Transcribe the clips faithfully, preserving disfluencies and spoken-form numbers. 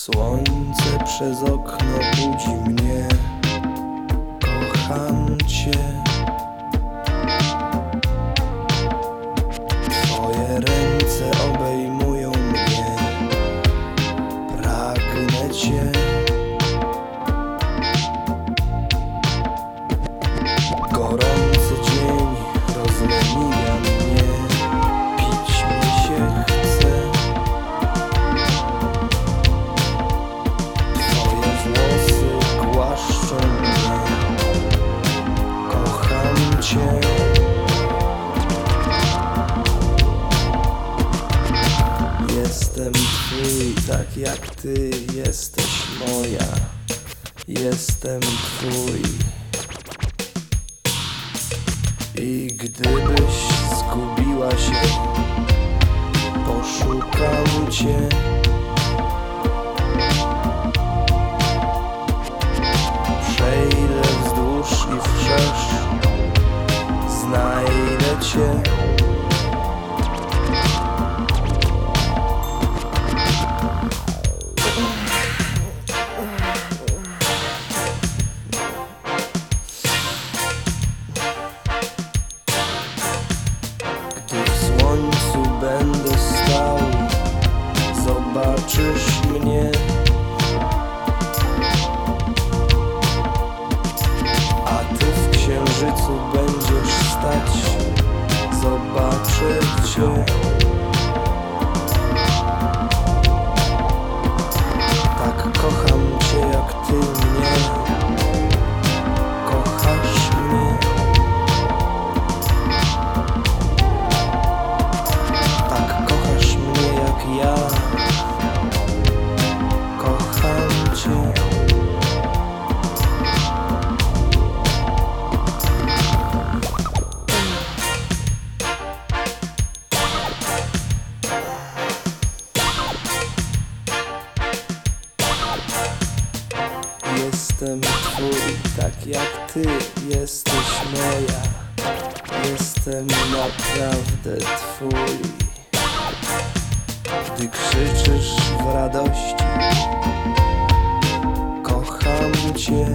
Słońce przez okno budzi mnie. Kocham cię. Twoje ręce obejmują mnie. Pragnę cię. Gorący dzień rozleniwia mnie. Pić mi się chce. Twoje włosy głaszczą mnie. Kocham cię. Jestem twój, tak jak ty jesteś moja. Jestem twój. I gdybyś zgubiła się, poszukam cię. Przejdę wzdłuż i wszerz, znajdę cię. W słońcu będę stał, zobaczysz mnie. A ty w księżycu będziesz stać, zobaczę cię. Tak kocham cię jak ty mnie. Kochasz mnie. Ja kocham cię. Jestem twój, tak jak ty jesteś moja. Jestem naprawdę twój. Gdy krzyczysz w radości, kocham cię.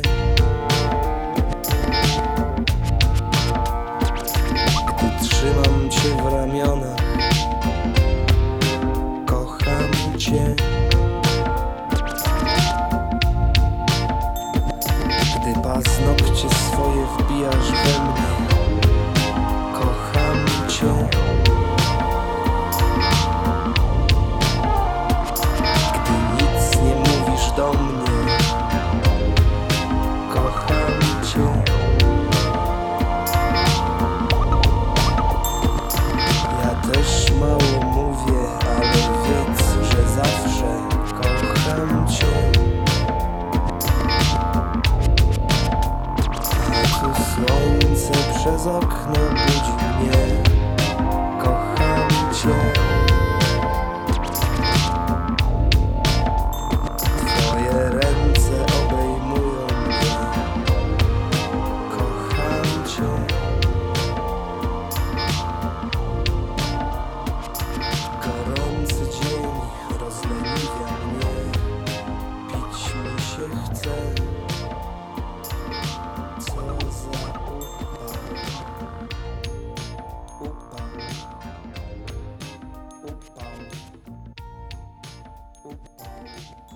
Gdy trzymam cię w ramionach, kocham cię. Gdy paznokcie swoje wbijasz we mnie, kocham cię. Do mnie, kocham cię. Ja też mało mówię, ale wiedz, że zawsze kocham cię. A tu słońce przez okno budzi mnie. Kocham cię. Gorący dzień rozleniwia mnie. Pić mi się chce. Co za upał. Upał. Upał. Upał.